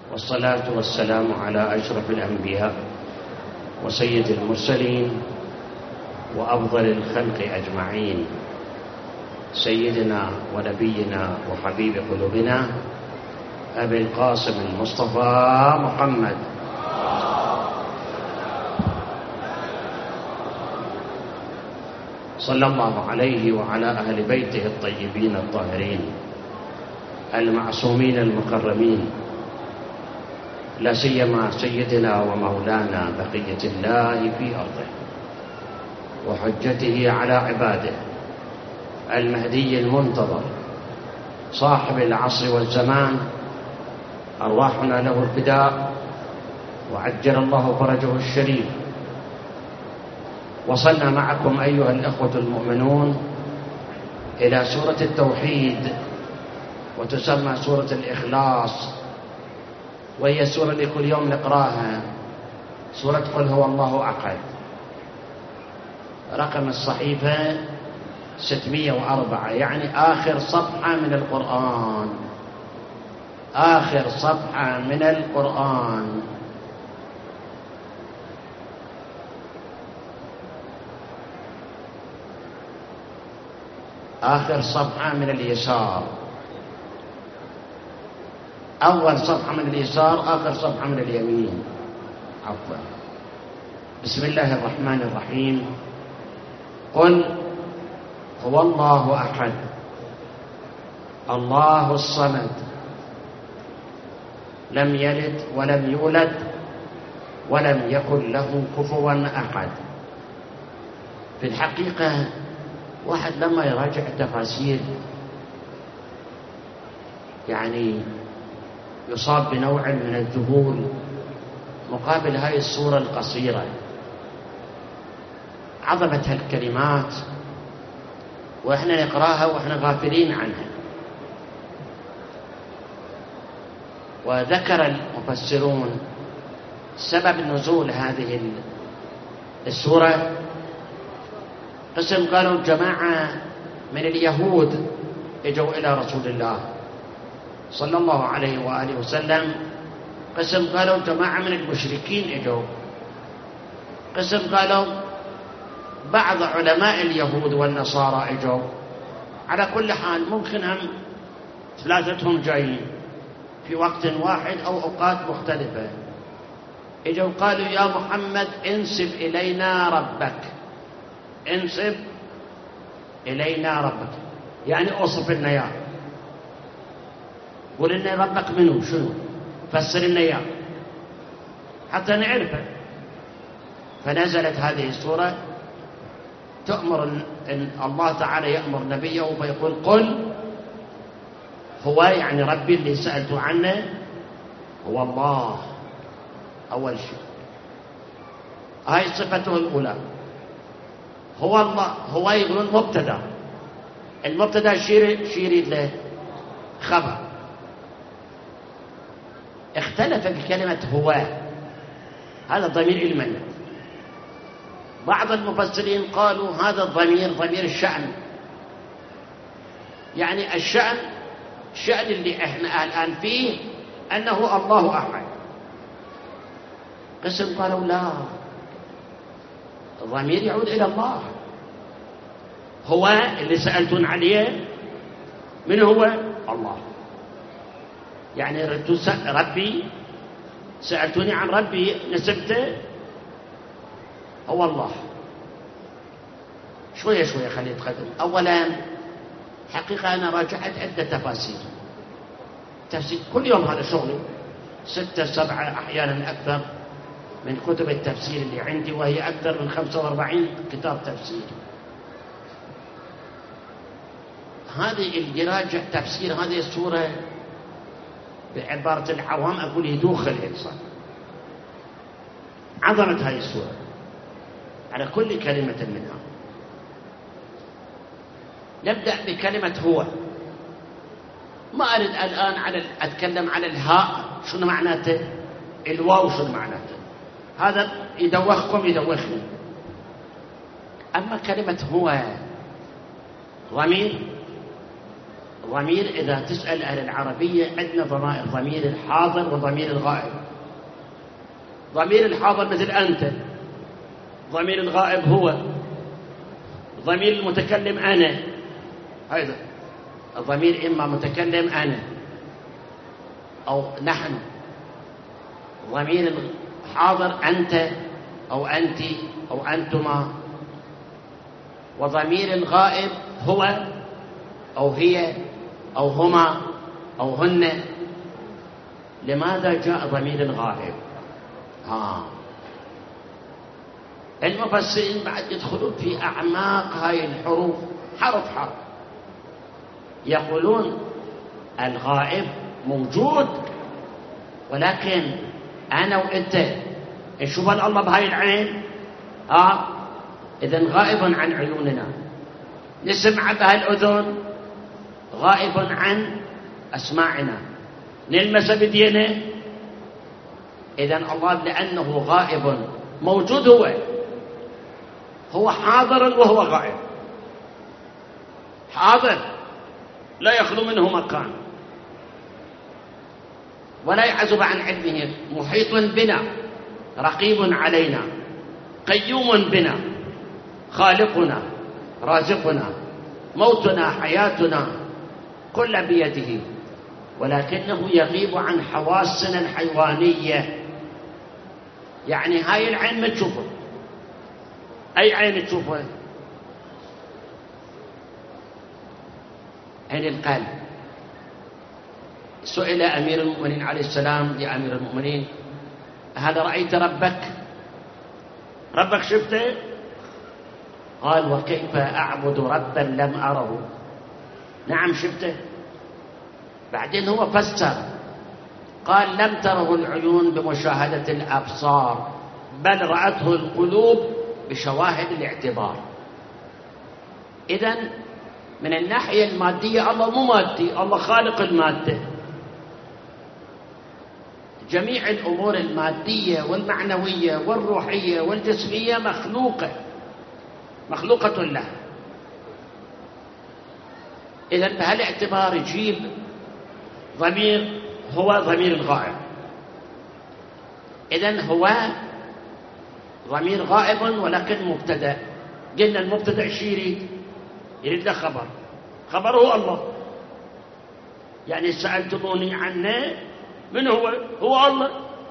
والصلاة والسلام على أشرف الأنبياء وسيد المرسلين وأفضل الخلق أجمعين، سيدنا ونبينا وحبيب قلوبنا أبي القاسم المصطفى محمد صلى الله عليه وعلى أهل بيته الطيبين الطاهرين المعصومين المكرمين، لا سيما سيدنا ومولانا بقية الله في أرضه وحجته على عباده المهدي المنتظر صاحب العصر والزمان، أرواحنا له الفداء وعجل الله فرجه الشريف. وصلنا معكم أيها الأخوة المؤمنون إلى سورة التوحيد، وتسمى سورة الإخلاص، وهي السورة اللي كل يوم نقراها، سورة قل هو الله أحد. رقم الصحيفة 604، يعني آخر صفحة من القرآن، آخر صفحة من القرآن. آخر صفحة من اليسار، أول صفحة من اليسار، آخر صفحة من اليمين، عفوا. بسم الله الرحمن الرحيم. قل هو الله أحد الله الصمد لم يلد ولم يولد ولم يكن له كفوا أحد. في الحقيقة واحد لما يراجع التفاسير يعني يصاب بنوع من الذهول مقابل هاي السورة القصيرة، عظمة هالكلمات وإحنا نقراها وإحنا غافلين عنها. وذكر المفسرون سبب نزول هذه السورة. قسم قالوا جماعة من اليهود اجوا إلى رسول الله صلى الله عليه وآله وسلم، قسم قالوا جماعة من المشركين اجوا، قسم قالوا بعض علماء اليهود والنصارى اجوا. على كل حال ممكن هم ثلاثتهم جايين في وقت واحد أو أوقات مختلفة. اجوا قالوا يا محمد انسب إلينا ربك، انسب إلينا ربك، يعني أوصف لنا إياه، قول لنا ربك منه شنو، فسر لنا إياه حتى نعرفه. فنزلت هذه السورة تأمر إن الله تعالى يأمر نبيه ويقول قل هو، يعني ربي اللي سألت عنه هو الله. أول شيء هاي صفته الأولى، هو الله. هو يقولون مبتدا، المبتدا شيريد له خبر. اختلف بكلمة هو، هذا ضمير المن. بعض المفسرين قالوا هذا الضمير ضمير الشأن، يعني الشأن اللي احنا الآن فيه أنه الله أحد. قسم قالوا لا، الضمير يعود إلى الله. هو اللي سألتون عليه من هو؟ الله. يعني ربي سألتوني عن ربي نسبته هو الله. شوية شوية خلينا نتقدم. أولا حقيقة أنا راجعت عدة تفاسير، تفسير كل يوم هذا شغلي، 6 7 أحيانا أكثر من كتب التفسير اللي عندي، وهي أكثر من 45 كتاب تفسير. هذه اللي يراجع تفسير هذه السورة بعبارة العوام أقول يدوخ الإنسان. عظمة هذه السورة على كل كلمة منها. نبدأ بكلمة هو. ما أريد الآن أتكلم على الهاء شنو معناته، الواو شنو معناته، هذا يدوخكم يدوخني. أما كلمة هو ضمير إذا تسأل أهل العربية عندنا ضمائر: ضمير الحاضر وضمير الغائب. ضمير الحاضر مثل أنت، ضمير الغائب هو، ضمير المتكلم أنا. هذا الضمير إما متكلم أنا أو نحن. ضمير الحاضر أنت أو أنت أو أنتما. وضمير الغائب هو أو هي أو هما أو هن. لماذا جاء ضمير الغائب؟ المفسرين بعد يدخلون في أعماق هاي الحروف حرف حرف. يقولون الغائب موجود، ولكن أنا وأنت نشوف الله بهاي العين، إذن غائب عن عيوننا. نسمع بهاي الأذن، غائب عن أسماعنا. نلمس بدينا، إذن الله لأنه غائب موجود، هو حاضر وهو غائب. حاضر لا يخلو منه مكان ولا يعزب عن علمه، محيط بنا، رقيب علينا، قيوم بنا، خالقنا، رازقنا، موتنا، حياتنا كل بيده، ولكنه يغيب عن حواسنا الحيوانية. يعني هاي العين ما تشوفه. أي عين تشوفه؟ عين القلب. سئل أمير المؤمنين عليه السلام يا أمير المؤمنين، هل رأيت ربك؟ ربك شفته؟ قال: وكيف أعبد ربا لم أره؟ نعم شفته. بعدين هو فسر قال: لم تره العيون بمشاهدة الأبصار، بل رأته القلوب بشواهد الاعتبار. إذن من الناحية المادية الله مو مادي، الله خالق المادة. جميع الأمور المادية والمعنوية والروحية والجسمية مخلوقة له. إذن بهالاعتبار يجيب ضمير هو ضمير الغائب. إذن هو ضمير غائب ولكن مبتدأ. قلنا المبتدأ ايش يريد له خبر. خبره الله. يعني سألتموني عنه، من هو؟ هو الله.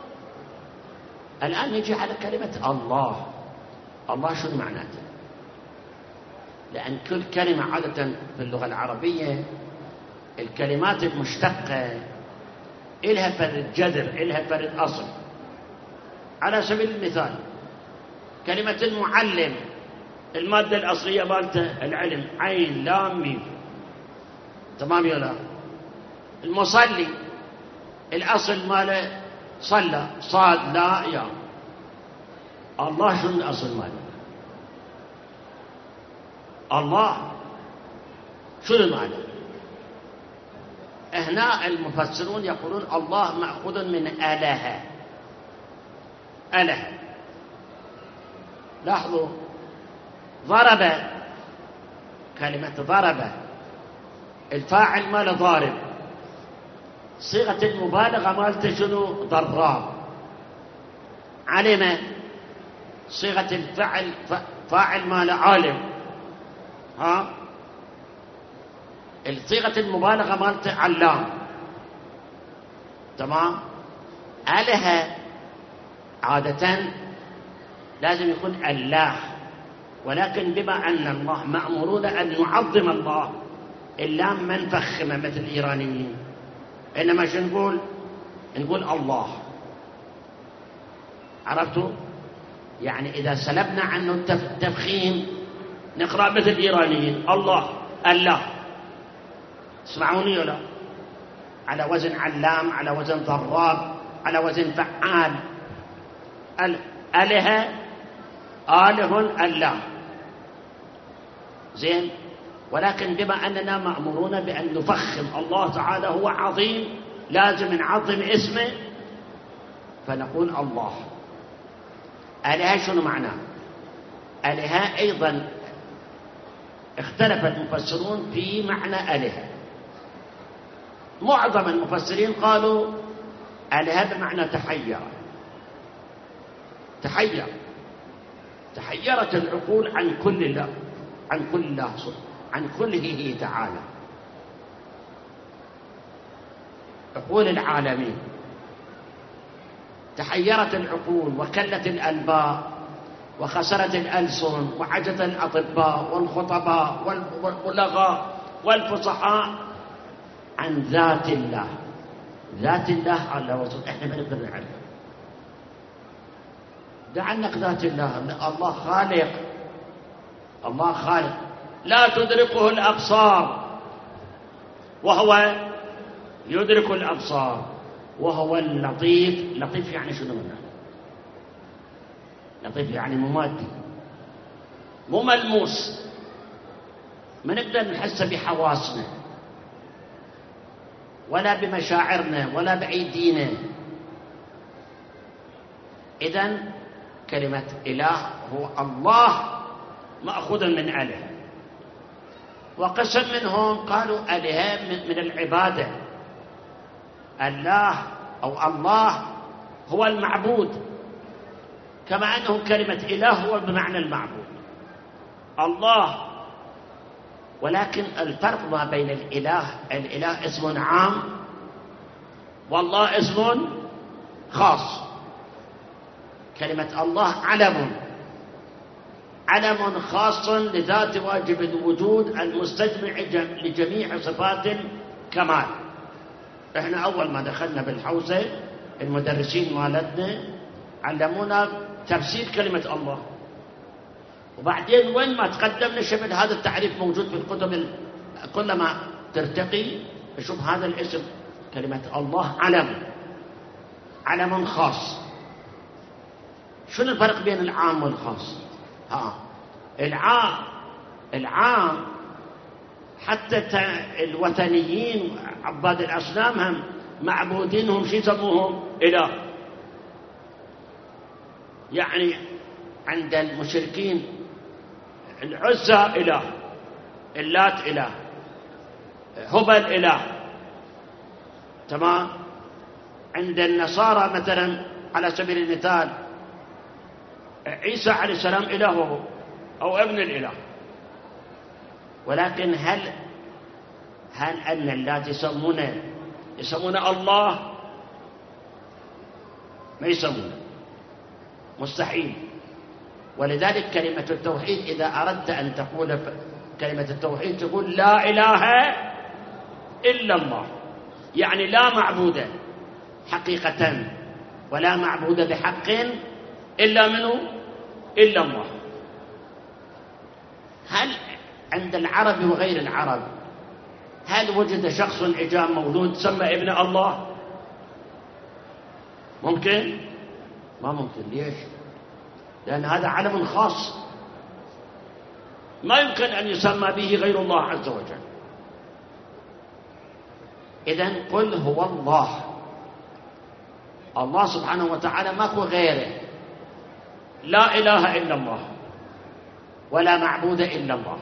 الآن نجي على كلمة الله. الله شنو معناته؟ لأن كل كلمة عادة في اللغة العربية الكلمات المشتقة إلها فرد جذر، إلها فرد أصل. على سبيل المثال كلمة المعلم، المادة الأصلية مالته العلم، عين لام ميم، تمام يا لا؟ المصلي الأصل ماله صلى، صاد لا يا. الله شنو الأصل ماله؟ الله شنو ماله؟ هنا المفسرون يقولون الله مأخوذ من آلهة. آلهة. لاحظوا ضرب، كلمة ضرب الفاعل ماله ضارب، صيغة المبالغة مالته شنو؟ ضراب. علم صيغة الفعل فاعل ماله عالم. صيغة المبالغة مالته علام. تمام. آلهة عادة لازم يكون الله، ولكن بما أن الله مأمورون أن يعظم الله، اللام ما نفخمه مثل الإيرانيين، إنما شو نقول الله. عرفتوا؟ يعني إذا سلبنا عنه التفخيم نقرأ مثل الإيرانيين الله. اسمعوني ولا؟ على وزن علام، على وزن ضراب، على وزن فعال. آلهة، الله. زين. ولكن بما أننا مأمورون بأن نفخم الله تعالى، هو عظيم، لازم نعظم اسمه، فنقول الله. آلهة شنو معناه؟ آلهة أيضا اختلف المفسرون في معنى آلهة. معظم المفسرين قالوا آلهة بمعنى تحير، تحيرت العقول عن كل الله، عن كله تعالى، عقول العالمين. تحيرت العقول وكلت الألباب وخسرت الألسن وعجز الأطباء والخطباء والبلغاء والفصحاء عن ذات الله. ذات الله على وصف احنا ما نقدر نعرف. دع عنك ذات الله. الله خالق، الله خالق لا تدركه الأبصار وهو يدرك الأبصار، وهو اللطيف. لطيف يعني شنو منه؟ لطيف يعني ممادي، مو ملموس، ما نقدر نحس بحواسنا ولا بمشاعرنا ولا بأيدينا. إذن كلمة إله هو الله مأخوذ من آله. وقسم منهم قالوا آلهة من العبادة. الله أو الله هو المعبود، كما أنه كلمة إله هو بمعنى المعبود الله. ولكن الفرق ما بين الإله اسم عام والله اسم خاص. كلمة الله علم خاص لذات واجب الوجود المستجمع لجميع صفات الكمال. احنا أول ما دخلنا بالحوزة المدرسين مالتنا علمونا تفسير كلمة الله، وبعدين وين ما تقدمنا شبه هذا التعريف موجود في الكتب. كلما ترتقي شوف هذا الاسم كلمة الله علم خاص. شنو الفرق بين العام والخاص؟ العام حتى الوثنيين عباد الأصنام هم معبودينهم شو يسموهم؟ إله. يعني عند المشركين العزى إله، اللات إله، هبل إله، تمام. عند النصارى مثلا على سبيل المثال عيسى عليه السلام إلهه أو ابن الإله. ولكن هل أن اللات يسمون الله؟ ما يسمونه، مستحيل. ولذلك كلمة التوحيد إذا أردت أن تقول كلمة التوحيد تقول لا إله إلا الله، يعني لا معبود حقيقة ولا معبود بحق إلا منه إلا الله. هل عند العرب وغير العرب هل وجد شخص عجام مولود سمى ابن الله؟ ممكن؟ ما ممكن. ليش؟ لأن هذا علم خاص ما يمكن أن يسمى به غير الله عز وجل. إذن قل هو الله سبحانه وتعالى ماكو غيره، لا إله إلا الله ولا معبود إلا الله.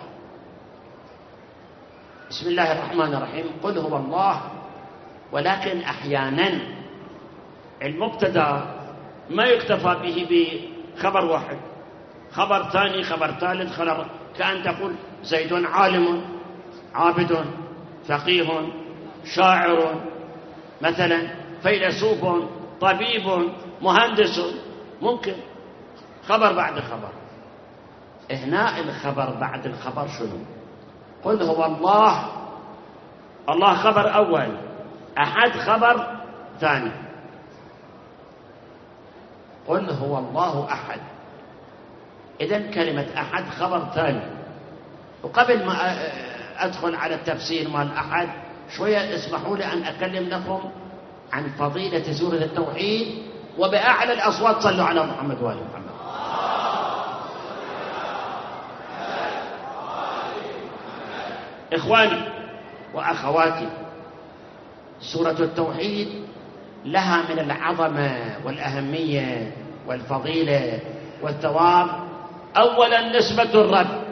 بسم الله الرحمن الرحيم. قل هو الله. ولكن أحيانا المبتدأ ما يكتفى به بخبر واحد، خبر ثاني، خبر ثالث، خبر كأن تقول زيد عالم، عابد، فقيه، شاعر مثلا، فيلسوف، طبيب، مهندس. ممكن خبر بعد خبر. هنا الخبر بعد الخبر شنو؟ قل هو الله خبر أول، أحد خبر ثاني. قل هو الله أحد. إذن كلمة أحد خبر ثاني. وقبل ما أدخل على التفسير مال أحد شوية اسمحوا لي أن أكلم لكم عن فضيلة سورة التوحيد، وبأعلى الأصوات صلوا على محمد وآل محمد. إخواني وأخواتي، سورة التوحيد لها من العظمة والأهمية والفضيلة والثواب. أولا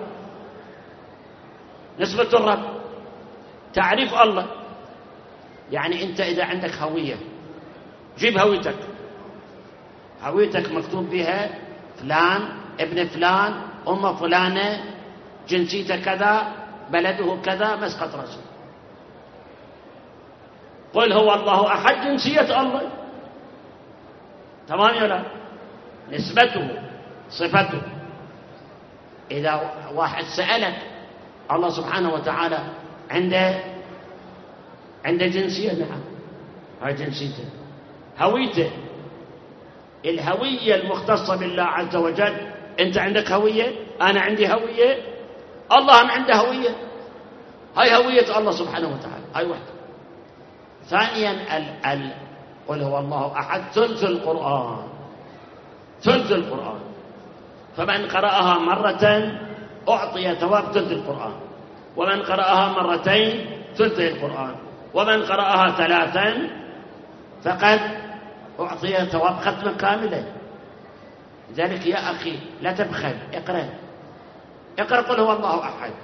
نسبة الرب، تعريف الله يعني أنت إذا عندك هوية، جيب هويتك، هويتك مكتوب بها فلان ابن فلان أم فلانة، جنسيته كذا، بلده كذا، مسقط رأسه. قل هو الله أحد جنسية الله، تمام ولا؟ نسبته، صفته. إذا واحد سألك الله سبحانه وتعالى عنده جنسية، نعم، هاي جنسيته، هويته، الهوية المختصة بالله عز وجل. أنت عندك هوية، أنا عندي هوية، الله عنده هوية، هاي هوية الله سبحانه وتعالى، هاي واحدة. ثانيا قل هو الله أحد ثلث القرآن، ثلث القرآن، فمن قرأها مرة أعطي ثواب ثلث القرآن، ومن قرأها مرتين ثلثي القرآن، ومن قرأها ثلاثا فقد أعطي ثواب ختمة كاملة. لذلك يا أخي لا تبخل، اقرأ قل هو الله أحد.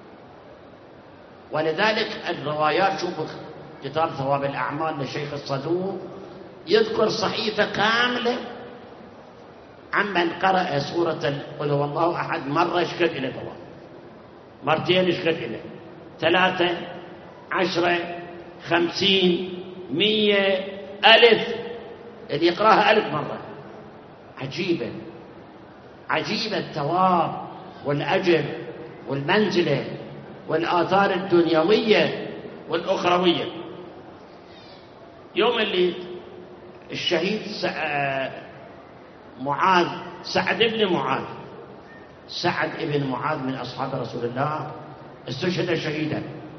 ولذلك الروايات، شوفوا كتاب ثواب الأعمال لشيخ الصدوق يذكر صحيفة كاملة عمن قرأ سورة قل هو الله أحد مرة يشكد إلى ثواب، مرتين يشكد إلى 3 10 50 100 1000، اللي يقرأها 1000 مرة. عجيبة عجيبة الثواب والأجر والمنزلة والآثار الدنيوية والأخروية. يوم اللي الشهيد معاذ، سعد بن معاذ من أصحاب رسول الله استشهد شهيدا.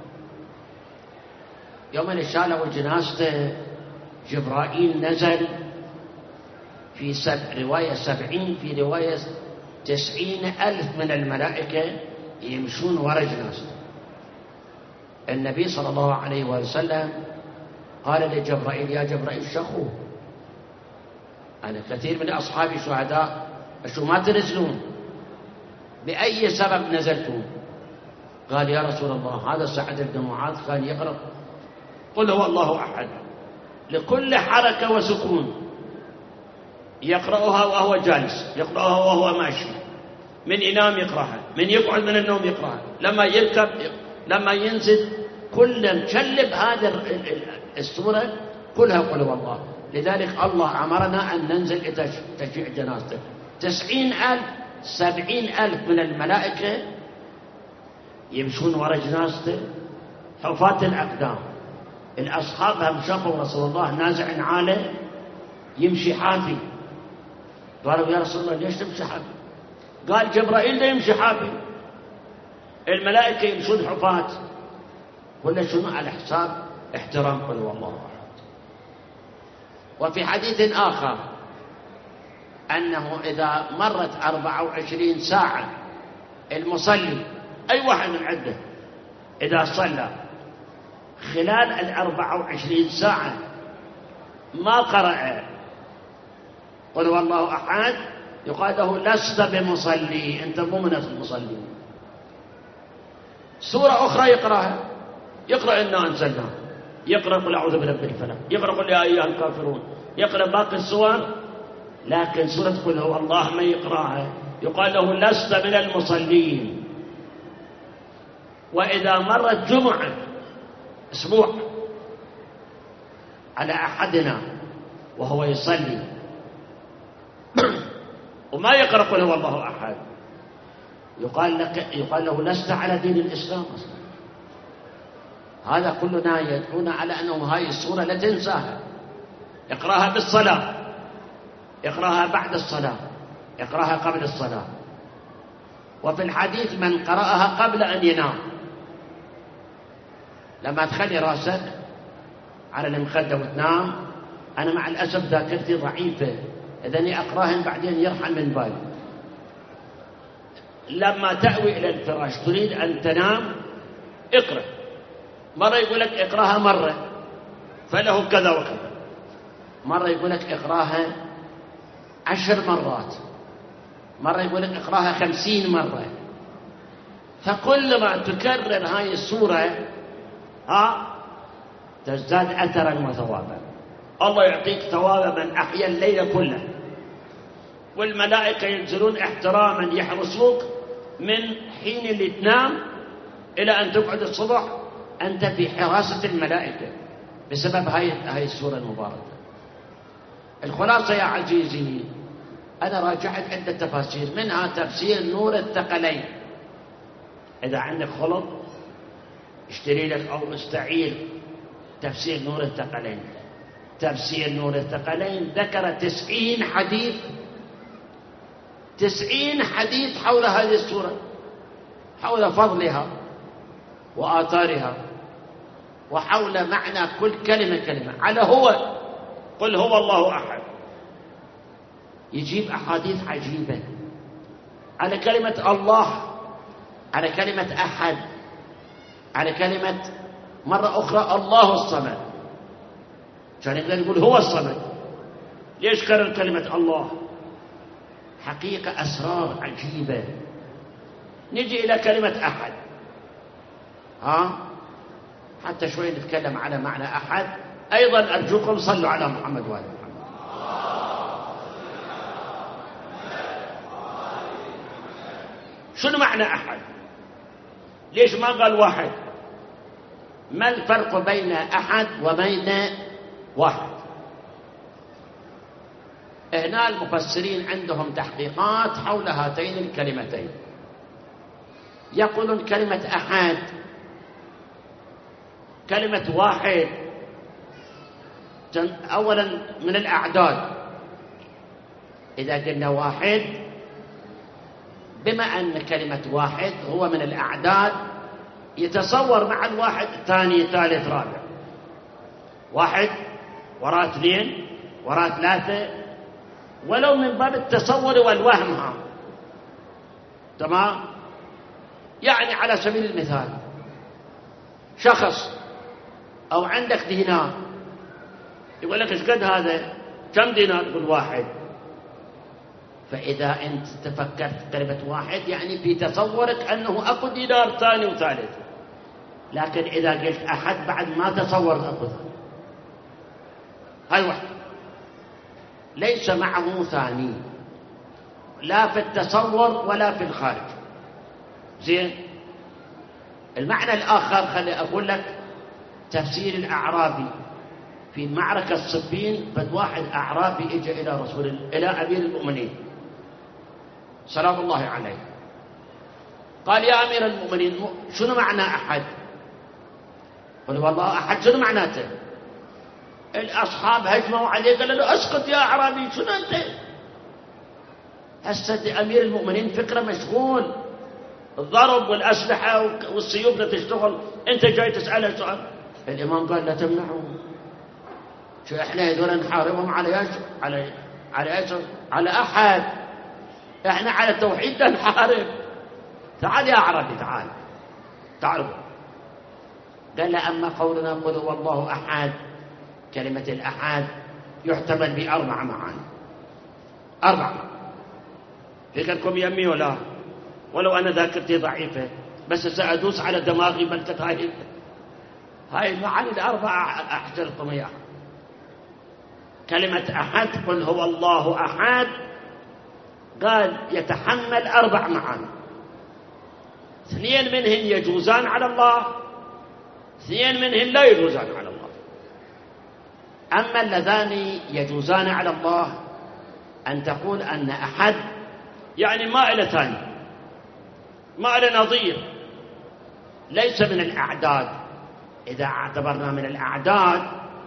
يوم اللي شالوا جنازته جبرائيل نزل في رواية 70، في رواية 90,000 من الملائكة يمشون وراء جنازته. النبي صلى الله عليه وسلم قال لجبرائيل: يا جبرائيل شخوه، أنا كثير من أصحابي شهداء، أشو ما تنزلون؟ بأي سبب نزلتم؟ قال: يا رسول الله هذا سعد بن معاذ كان يقرأ قل هو الله أحد لكل حركة وسكون، يقرأها وهو جالس، يقرأها وهو ماشي، من ينام يقرأها، من يقعد من النوم يقرأها، لما يركب، لما ينزل، كل مشلب هذه السورة كلها قل هو الله. لذلك الله أمرنا أن ننزل تشيع جنازته. 90,000 70,000 من الملائكة يمشون وراء جنازته حفاة الأقدام. الأصحاب هم شافوا رسول الله نازع عاله يمشي حافي، قالوا: يا رسول الله ليش تمشي حافي؟ قال: جبرائيل لا يمشي حافي، الملائكة يمشون حفاة. كل شنو؟ على حساب احترام قل هو الله أحد. وفي حديث آخر أنه إذا مرت 24 ساعة المصلي، أي واحد من عنده، إذا صلى خلال 24 ساعة ما قرأ قل هو الله أحد، يقال له: لست بمصلي، أنت مو من المصلين. سورة أخرى يقرأها، يقرأ إنا أنزلناه، يقرأ قل أعوذ برب الفلق، يقرأ قل يا أيها الكافرون، يقرأ باقي السور. لكن سورة قل هو الله ما يقرأها، يقال له: لست من المصلين. وإذا مرت جمعة، أسبوع، على أحدنا وهو يصلي وما يقرأ قل هو الله أحد، يقال له: لست على دين الإسلام أصلا. هذا كلنا يدعون على أنه هاي السورة لا تنساها، اقرأها بالصلاة، اقرأها بعد الصلاة، اقرأها قبل الصلاة. وفي الحديث: من قرأها قبل أن ينام، لما تخلي راسك على المخدة وتنام. أنا مع الأسف ذاكرتي ضعيفة، إذني أقرأهن بعدين يرحل من بالي. لما تأوي إلى الفراش تريد أن تنام، اقرأ. مرة يقول لك اقرأها مرة فله كذا وكذا، مرة يقول لك اقرأها 10 مرات، مرة يقول لك اقرأها 50 مرة. فكل ما تكرر هاي السورة تزداد أثرا وثوابا. الله يعطيك ثواب من أحيا الليل كله، والملائكة ينزلون احتراما يحرسوك من حين اللي تنام إلى أن تقعد الصبح، أنت في حراسة الملائكة بسبب هاي السورة المباركة. الخلاصة يا عزيزي، أنا راجعت عدة تفاسير، منها تفسير نور الثقلين. إذا عندك خلط اشتري لك أو استعير تفسير نور الثقلين. تفسير نور الثقلين ذكر 90 حديث، 90 حديث حول هذه السورة، حول فضلها وآثارها، وحول معنى كل كلمة على هو قل هو الله أحد. يجيب أحاديث عجيبة على كلمة الله، على كلمة أحد، على كلمة مرة أخرى الله الصمد، عشان يقدر يقول هو الصمد. ليش كرر كلمة الله؟ حقيقة أسرار عجيبة. نجي إلى كلمة أحد، حتى شوي نتكلم على معنى أحد. أيضا أرجوكم صلوا على محمد وآل محمد. شنو معنى أحد؟ ليش ما قال واحد؟ ما الفرق بين أحد وبين واحد؟ هنا المفسرين عندهم تحقيقات حول هاتين الكلمتين. يقولون كلمة أحد، كلمة واحد أولا من الأعداد. إذا قلنا واحد، بما أن كلمة واحد هو من الأعداد، يتصور مع الواحد ثاني ثالث رابع، واحد وراء اثنين وراء ثلاثة، ولو من باب التصور والوهم. تمام؟ يعني على سبيل المثال، شخص أو عندك دينار، يقول لك ايش قد هذا؟ كم دينار؟ يقول واحد. فإذا أنت تفكرت كلمة واحد يعني في تصورك أنه أكو دينار ثاني وثالث، لكن إذا قلت أحد بعد ما تصورت أكو ثاني. هاي واحد ليس معه ثاني، لا في التصور ولا في الخارج. زين؟ المعنى الآخر خلي أقول لك تفسير الأعرابي في معركة صفين. فد واحد أعرابي إجا إلى أمير المؤمنين سلام الله عليه، قال يا أمير المؤمنين شنو معنى أحد؟ قال والله أحد شنو معناته؟ الأصحاب هجموا عليه، قال له أسكت يا أعرابي، شنو أنت؟ هسه أمير المؤمنين فكرة مشغول، الضرب والأسلحة والسيوف تشتغل، أنت جاي تسأله سؤال. الإمام قال لا تمنعوا، شو إحنا هذول نحاربهم على ايش؟ على أحد، إحنا على التوحيد نحارب. تعال يا أعرابي تعال. قال له أما قولنا قل هو الله أحد، كلمة الأحد يحتمل بأربع معاني. 4 فكركم يمي ولا ولو أنا ذاكرتي ضعيفة، بس سأدوس على دماغي بلكة هاي المعاني ال4 أحجركم إياها. كلمة أحد قل هو الله أحد، قال يتحمل 4 معاني. 2 منهن يجوزان على الله، 2 منهن لا يجوزان على الله. أما اللذان يجوزان على الله أن تقول أن أحد يعني ما إلى ثاني، ما إلى نظير، ليس من الأعداد. إذا اعتبرنا من الأعداد،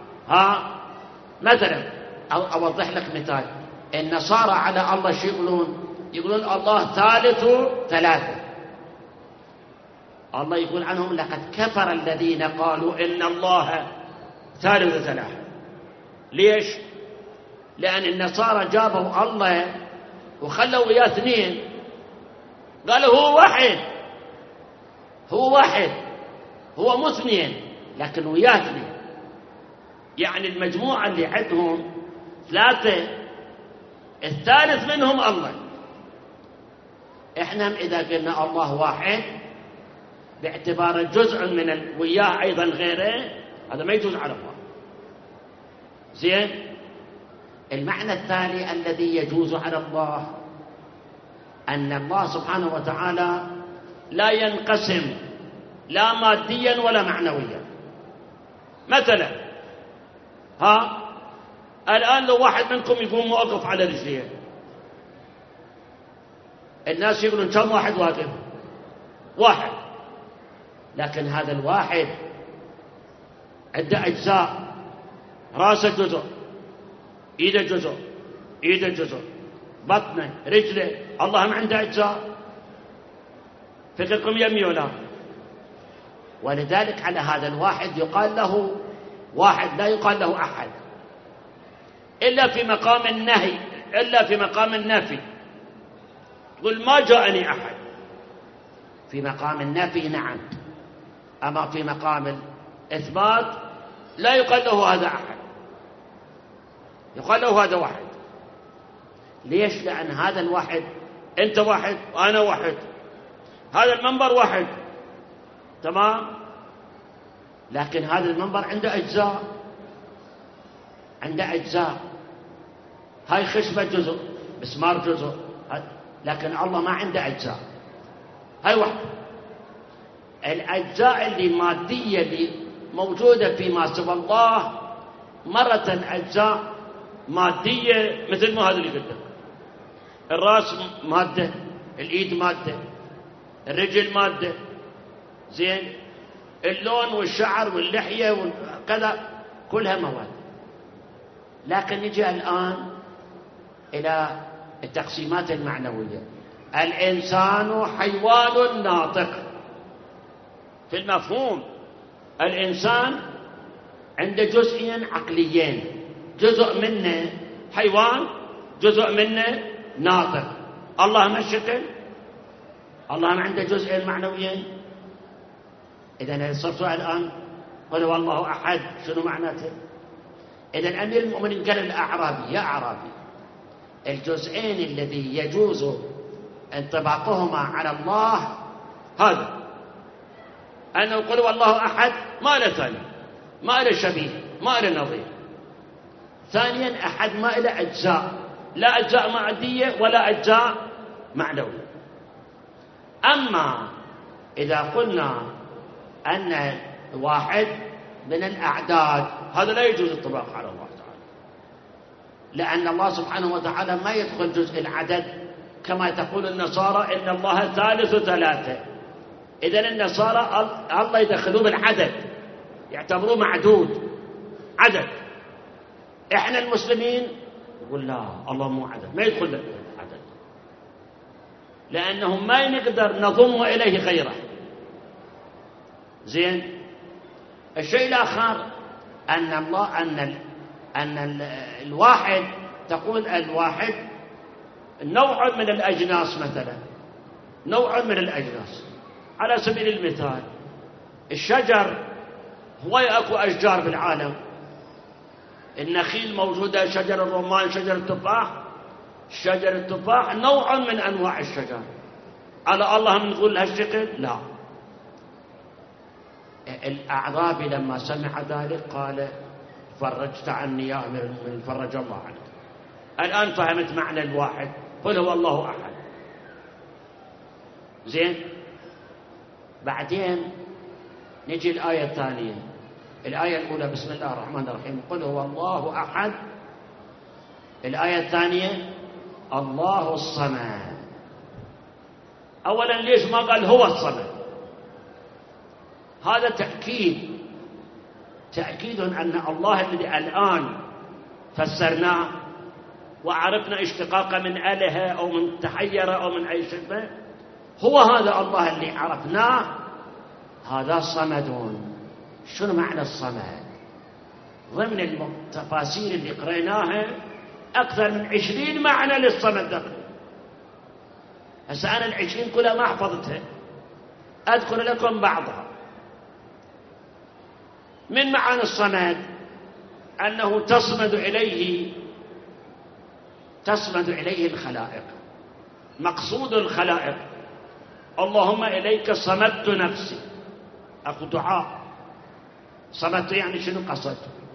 مثلا أوضح لك مثال. النصارى على الله شو يقولون الله ثالث 3. الله يقول عنهم لقد كفر الذين قالوا إن الله ثالث 3. ليش؟ لأن النصارى جابوا الله وخلوا وياه 2، قالوا هو واحد، هو مو 2، لكن وياه 2. يعني المجموعة اللي عندهم 3، الثالث منهم الله. احنا إذا قلنا الله واحد باعتبار جزء من وياه أيضا غيره، هذا ما يجوز على الله. زين. المعنى الثاني الذي يجوز على الله أن الله سبحانه وتعالى لا ينقسم لا ماديا ولا معنويا. مثلا الآن لو واحد منكم يقوم واقف على رجليه، الناس يقولون كم واحد واقف؟ واحد. لكن هذا الواحد عنده أجزاء، راسه جزء، إيده جزء، إيده جزء، بطنه، رجله، الله ما عنده أجزاء. فكركم يمي ولا؟ ولذلك على هذا الواحد يقال له واحد، لا يقال له أحد إلا في مقام النهي، إلا في مقام النفي. قل ما جاءني أحد. في مقام النفي نعم، أما في مقام الإثبات لا يقال له هذا أحد، يقال له هذا واحد. ليش؟ لأن هذا الواحد، أنت واحد وأنا واحد، هذا المنبر واحد، تمام؟ لكن هذا المنبر عنده أجزاء، عنده أجزاء. هاي خشبة جزء، مسمار جزء، لكن الله ما عنده أجزاء. هاي واحد. الأجزاء اللي مادية اللي موجودة فيما سوى الله مرة أجزاء مادية مثل ما هذا اللي قدام. الرأس مادة، الإيد مادة، الرجل مادة، زين، اللون والشعر واللحية وكذا كلها مواد. لكن نجي الآن إلى التقسيمات المعنوية. الإنسان حيوان ناطق. في المفهوم الإنسان عنده جزئين عقليين، جزء منه حيوان، جزء منه ناطق. الله ما الشكل، الله ما عنده جزئين معنويين. إذن السؤال الآن قل هو الله أحد شنو معناته؟ إذن أمير المؤمنين قال الأعرابي يا أعرابي، الجزئين الذي يجوز انطباقهما على الله هذا أنه قل هو الله أحد، ما له ثاني، ما له شبيه، ما له نظير. ثانيا أحد ما له أجزاء، لا أجزاء مادية ولا أجزاء معنوية. أما إذا قلنا أن واحد من الأعداد، هذا لا يجوز الطباق على الله تعالى، لأن الله سبحانه وتعالى ما يدخل جزء العدد كما تقول النصارى إن الله ثالث ثلاثة. إذن النصارى الله يدخلوه بالعدد، يعتبروه معدود عدد. إحنا المسلمين يقول لا، الله مو عدد، ما يدخل العدد، لأنه ما نقدر نضم إليه غيره. زين. الشيء الآخر أن الله أن الواحد، تقول الواحد نوع من الأجناس، مثلا نوع من الأجناس. على سبيل المثال الشجر، هو أكو أشجار في العالم، النخيل موجودة، شجر الرمان، شجر التفاح. شجر التفاح نوع من أنواع الشجر، على الله نقول هالشكل؟ لا. الأعرابي لما سمع ذلك قال فرجت عني يا أمير المؤمنين، فرج الله عنك. الآن فهمت معنى الواحد، قل هو الله أحد. زين. بعدين نجي الآية الثانية. الآية الأولى بسم الله الرحمن الرحيم قل هو الله أحد. الآية الثانية الله الصمد. أولا ليش ما قال هو الصمد؟ هذا تأكيد أن الله الذي الآن فسرناه وعرفنا اشتقاقه من أله أو من تحير أو من أي شيء، هو هذا الله اللي عرفناه، هذا صمد. شنو معنى الصمد؟ ضمن التفاسير اللي قريناها أكثر من 20 معنى للصمد دقيق. هسه أنا 20 كلها ما حفظتها، أذكر لكم بعضها. من معاني الصمد أنه تصمد إليه الخلائق، مقصود الخلائق. اللهم إليك صمدت نفسي، أخو دعاء. صمد يعني شنو قصد؟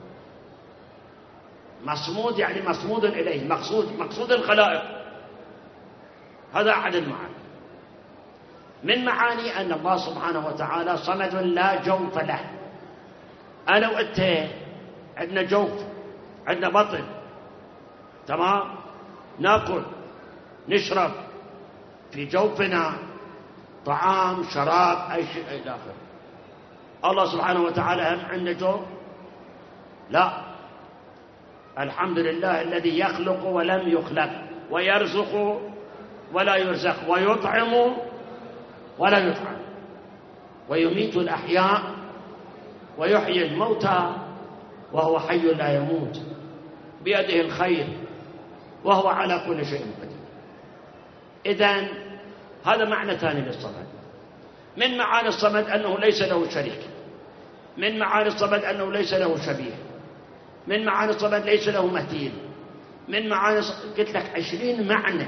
مصمود يعني مصمود إليه، مقصود الخلائق. هذا أحد المعاني. من معاني أن الله سبحانه وتعالى صمد لا جوف له. أنا وأنت عندنا جوف، عندنا بطن، تمام، ناكل نشرب، في جوفنا طعام شراب أي شيء إلى آخره. الله سبحانه وتعالى هم عنده جوف؟ لا. الحمد لله الذي يخلق ولم يخلق، ويرزق ولا يرزق، ويطعم ولا يطعم، ويميت الأحياء ويحيي الموتى، وهو حي لا يموت، بيده الخير، وهو على كل شيء قدير. إذن هذا معنى ثاني للصمد. من معاني الصمد أنه ليس له شريك، من معاني الصمد أنه ليس له شبيه، من معاني الصمد ليس له مثيل، من معاني قلت لك 20 معنى.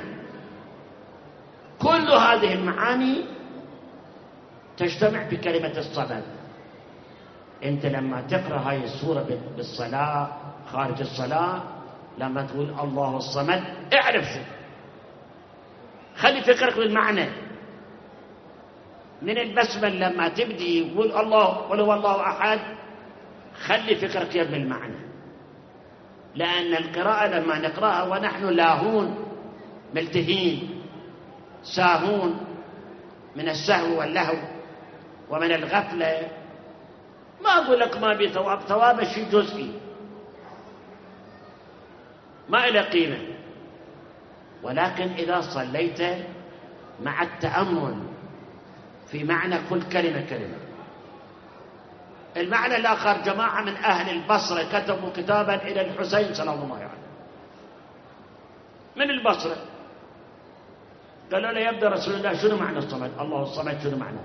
كل هذه المعاني تجتمع في كلمة الصمد. أنت لما تقرأ هاي السورة بالصلاة، خارج الصلاة، لما تقول الله الصمد، اعرف شو، خلي فكرك بالمعنى. من البسمة لما تبدي يقول الله قل هو الله أحد، خلي فكرك بالمعنى. لأن القراءة لما نقرأها ونحن لاهون ملتهين ساهون من السهو واللهو ومن الغفلة، ما أقول لك ما بي ثواب، ثواب شيء جزئي ما إلى قيمة. ولكن إذا صليت مع التأمل في معنى كل كلمة كلمة. المعنى الآخر، جماعة من أهل البصرة كتبوا كتابا إلى الحسين سلام الله عليه من البصرة، قالوا له يبدأ رسول الله شنو معنى الصمد؟ الله الصمد شنو معناه؟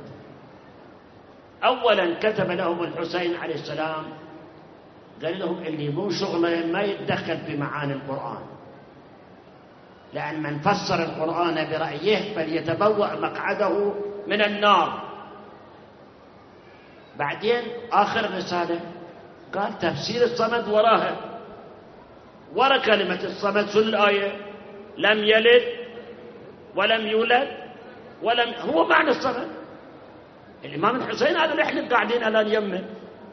أولا كتب لهم الحسين عليه السلام، قال لهم اللي مو شغله ما يتدخل في معاني القرآن، لأن من فسر القرآن برأيه فليتبوأ مقعده من النار. بعدين آخر الرسالة قال تفسير الصمد وراها، ورا كلمة الصمد شنو الآية؟ لم يلد ولم يولد ولم، هو معنى الصمد. الإمام الحسين هذا اللي احنا قاعدين الآن يمه.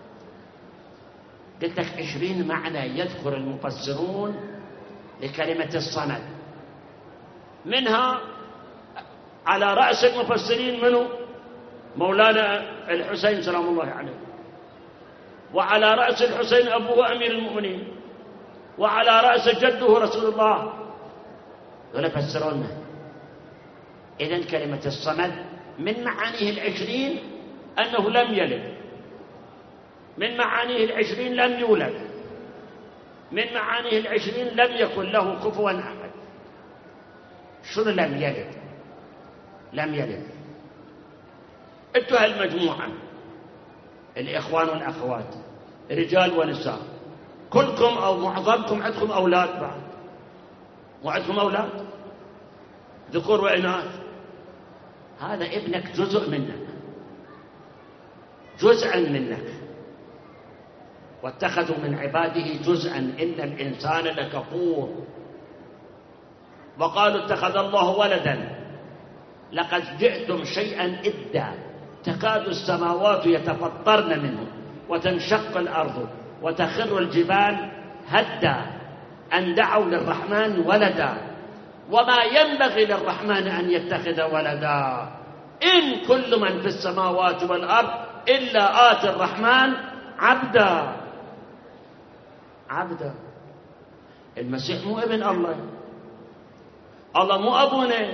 قلت لك 20 معنى يذكر المفسرون لكلمة الصمد، منها على رأس المفسرين منه مولانا الحسين سلام الله عليه، وعلى رأس الحسين أبوه أمير المؤمنين، وعلى رأس جده رسول الله، ولا فسرونه. إذن كلمة الصمد من معانيه 20 أنه لم يلد، من معانيه 20 لم يولد، من معانيه 20 لم يكن له كفوا أحد. شنو لم يلد؟ لم يلد. انتوا هالمجموعة الإخوان والأخوات رجال ونساء، كلكم أو معظمكم عندكم أولاد بعد، وعندكم أولاد ذكور وإناث. هذا ابنك جزء منك، جزءا منك. واتخذوا من عباده جزءا إن الإنسان لكفور. وقالوا اتخذ الله ولدا لقد جئتم شيئا إدا تكاد السماوات يتفطرن منه وتنشق الأرض وتخر الجبال هدا أن دعوا للرحمن ولدا وما ينبغي للرحمن أن يتخذ ولدا إن كل من في السماوات والأرض إلا آتي الرحمن عبدا. عبدا. المسيح مو ابن الله، الله مو أبونا.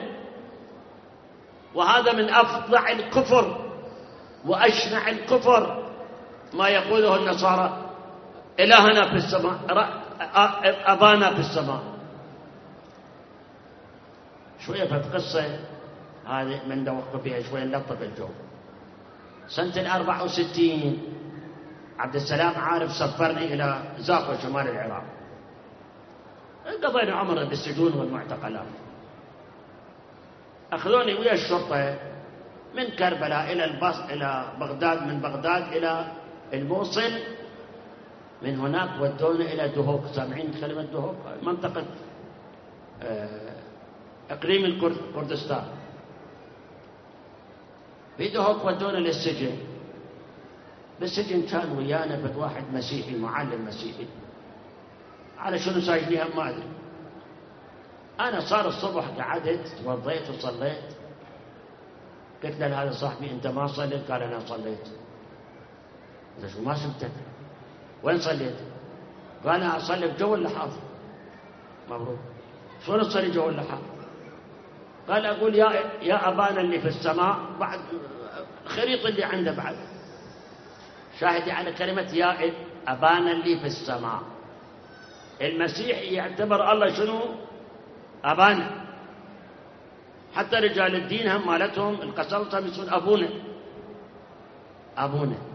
وهذا من أفظع الكفر وأشنع الكفر ما يقوله النصارى إلهنا في السماء، أبانا في السماء. شوية في القصة هذه من دوقف فيها شوية نلطف الجو. سنة 64 عبد السلام عارف سفرني إلى زاقو شمال العراق، قضينا عمرنا بالسجون والمعتقلات. أخذوني ويا الشرطة من كربلاء إلى بغداد، من بغداد إلى الموصل من هناك ودونا إلى دهوك. سامعين كلمة دهوك؟ منطقة إقليم الكردستان. في دهوك ودونا للسجن. بالسجن كان ويانا بد واحد مسيحي، معلم مسيحي، على شنو ساجنيها ما أدري. أنا صار الصبح قعدت توضيت وصليت. قلت له هذا صاحبي أنت ما صليت؟ قال أنا صليت. قلت شو ما شفتك؟ وين صليت؟ قال أنا أصلي بجو اللحاظ. مبروك. شلون تصلي جو اللحاظ؟ قال أقول يا أبانا اللي في السماء، بعد خريط اللي عنده بعد شاهدي على كلمة يا أبانا اللي في السماء. المسيح يعتبر الله شنو؟ أبانا. حتى رجال الدين هم مالتهم القساوسة يسمون أبونا. أبونا.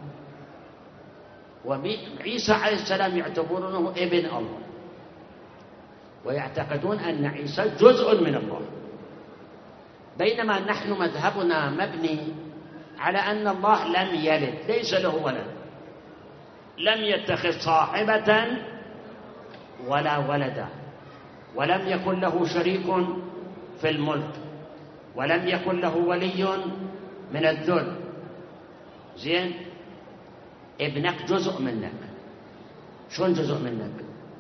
وعيسى عليه السلام يعتبرونه ابن الله، ويعتقدون أن عيسى جزء من الله، بينما نحن مذهبنا مبني على أن الله لم يلد، ليس له ولد، لم يتخذ صاحبة ولا ولدا، ولم يكن له شريك في الملك، ولم يكن له ولي من الذل. زين؟ ابنك جزء منك. شلون جزء منك؟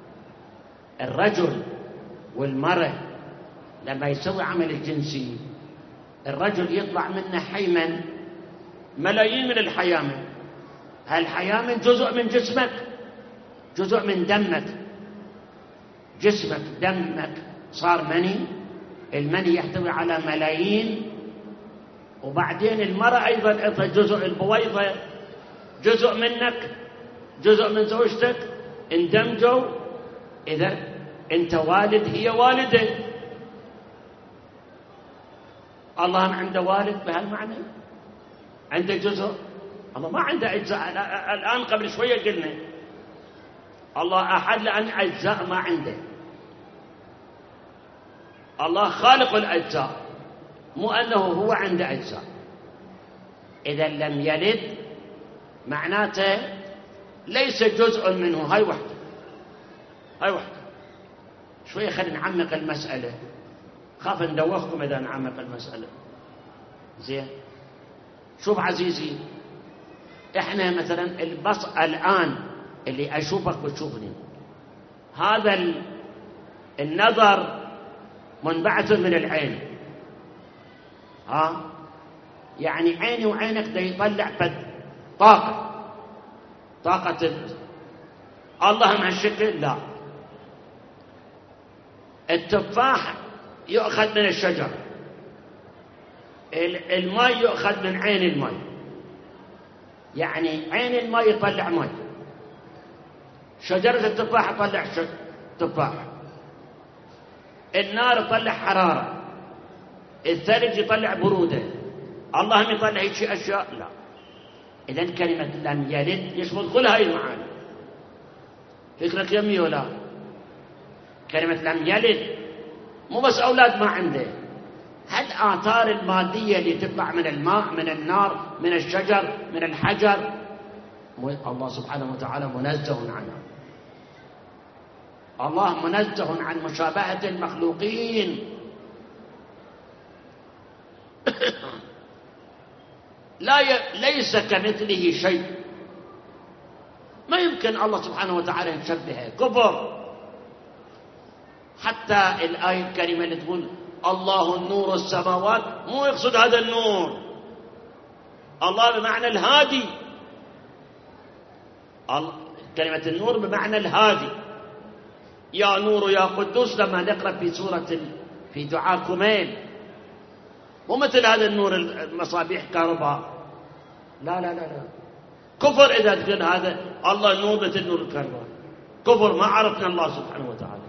الرجل والمرأة لما يسوي عمل الجنسي، الرجل يطلع منه حيمن ملايين من الحيامن. هالحيامن جزء من جسمك، جزء من دمك. جسمك دمك صار مني، المني يحتوي على ملايين. وبعدين المرأة أيضا جزء، البويضة جزء منك، جزء من زوجتك، اندمجوا. إذا أنت والد، هي والدة. الله عنده والد بهالمعنى، عنده جزء. الله ما عنده أجزاء. الآن قبل شوية قلنا الله أحد لأن أجزاء ما عنده. الله خالق الأجزاء، مو أنه هو عنده أجزاء. إذا لم يلد معناته ليس جزء منه. هاي وحده، هاي وحده. شوية خلينا نعمق المسألة، خاف ندوخكم إذا نعمق المسألة. زين؟ شوف عزيزي، إحنا مثلا الآن اللي أشوفك وتشوفني، هذا النظر منبعث من العين. يعني عيني وعينك ده يطلع طاقة الله مع الشكل. لا، التفاح يؤخذ من الشجر، الماء يؤخذ من عين الماء. يعني عين الماء يطلع ماء، شجرة التفاح تطلع تفاح، النار تطلع حرارة، الثلج يطلع برودة. الله هم يطلع هيك أشياء؟ لا. إذن كلمة لم يلد يشمل كل هاي المعاني. فكرك يمي ولا؟ كلمة لم يلد مو بس أولاد ما عنده، هالآثار المادية اللي تطلع من الماء، من النار، من الشجر، من الحجر، الله سبحانه وتعالى منزه عنها. الله منزه عن مشابهة المخلوقين. ليس كمثله شيء. ما يمكن الله سبحانه وتعالى يشبهه، كفر. حتى الآية الكريمة اللي تقول الله النور السماوات، مو يقصد هذا النور. الله بمعنى الهادي. كلمة النور بمعنى الهادي. يا نور يا قدوس لما نقرأ في سورة في دعاء كميل، ومثل هذا النور المصابيح كهرباء. لا لا لا لا، كفر إذا تقول هذا الله نور مثل نور الكهرباء. كفر، ما عرفنا الله سبحانه وتعالى.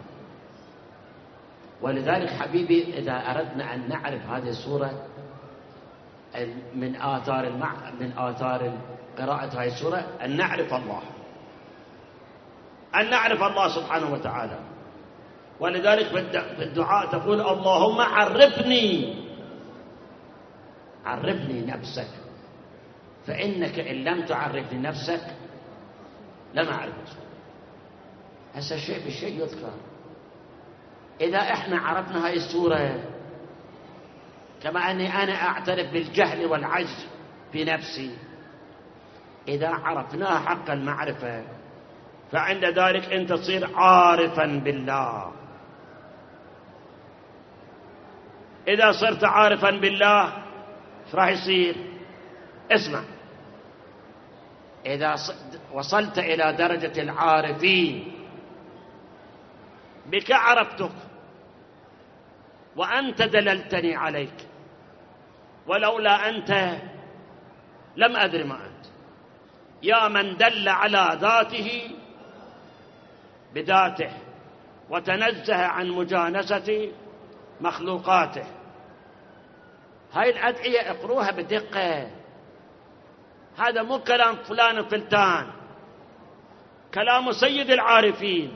ولذلك حبيبي إذا أردنا أن نعرف هذه السورة من آثار قراءة هذه السورة أن نعرف الله، أن نعرف الله سبحانه وتعالى. ولذلك في الدعاء تقول اللهم عرفني نفسك، فإنك إن لم تعرفني نفسك لم أعرف هسه شيء بالشيء يذكر. إذا إحنا عرفنا هاي السورة، كما أني أنا أعترف بالجهل والعجز في نفسي، إذا عرفناها حق المعرفة فعند ذلك أنت تصير عارفا بالله. إذا صرت عارفا بالله ايش راح يصير؟ اسمع، إذا وصلت إلى درجة العارفين بك عرفتك وأنت دللتني عليك، ولولا أنت لم أدري ما أنت. يا من دل على ذاته بذاته وتنزه عن مجانسة مخلوقاته. هاي الأدعية اقروها بدقة، هذا مو كلام فلان وفلتان، كلام سيد العارفين.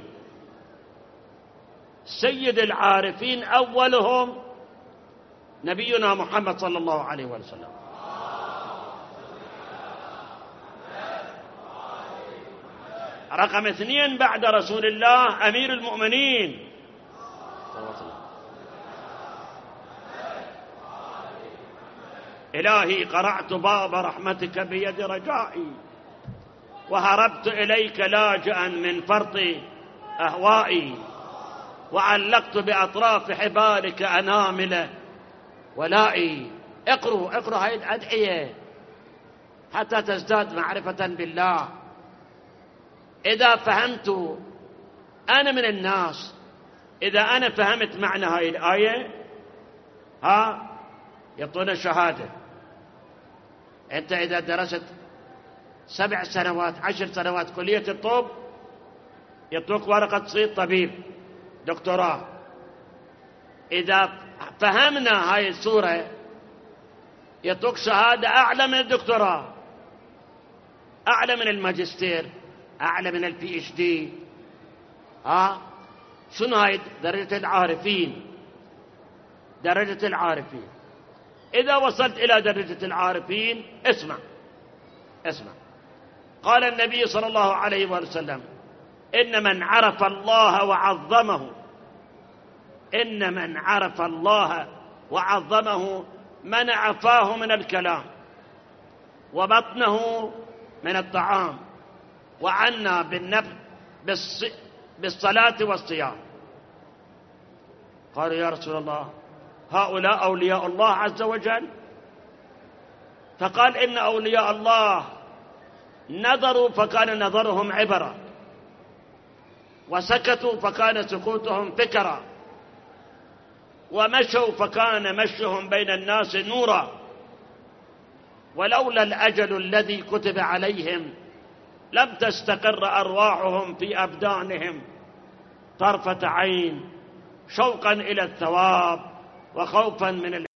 سيد العارفين أولهم نبينا محمد صلى الله عليه وسلم. رقم 2 بعد رسول الله أمير المؤمنين. إلهي قرعت باب رحمتك بيد رجائي، وهربت إليك لاجئا من فرط أهوائي، وعلقت بأطراف حبالك أنامل ولائي. اقروا هاي الأدعية حتى تزداد معرفة بالله. إذا فهمت، أنا من الناس إذا أنا فهمت معنى هاي الآية يعطونا شهادة. أنت إذا درست 7 سنوات 10 سنوات كلية الطب يعطوك ورقة تصير طبيب دكتوراه. إذا فهمنا هاي السورة يعطوك شهادة أعلى من الدكتوراه، أعلى من الماجستير، أعلى من الPhD. شنو هاي؟ درجة العارفين. درجة العارفين. إذا وصلت إلى درجة العارفين اسمع. قال النبي صلى الله عليه وسلم: إن من عرف الله وعظمه منع فاه من الكلام وبطنه من الطعام وعنا بالصلاة والصيام. قالوا: يا رسول الله، هؤلاء أولياء الله عز وجل؟ فقال: إن أولياء الله نظروا فكان نظرهم عبرة، وسكتوا فكان سكوتهم فكرة، ومشوا فكان مشيهم بين الناس نورا، ولولا الأجل الذي كتب عليهم لم تستقر أرواحهم في أبدانهم طرفة عين، شوقا إلى الثواب وخوفا من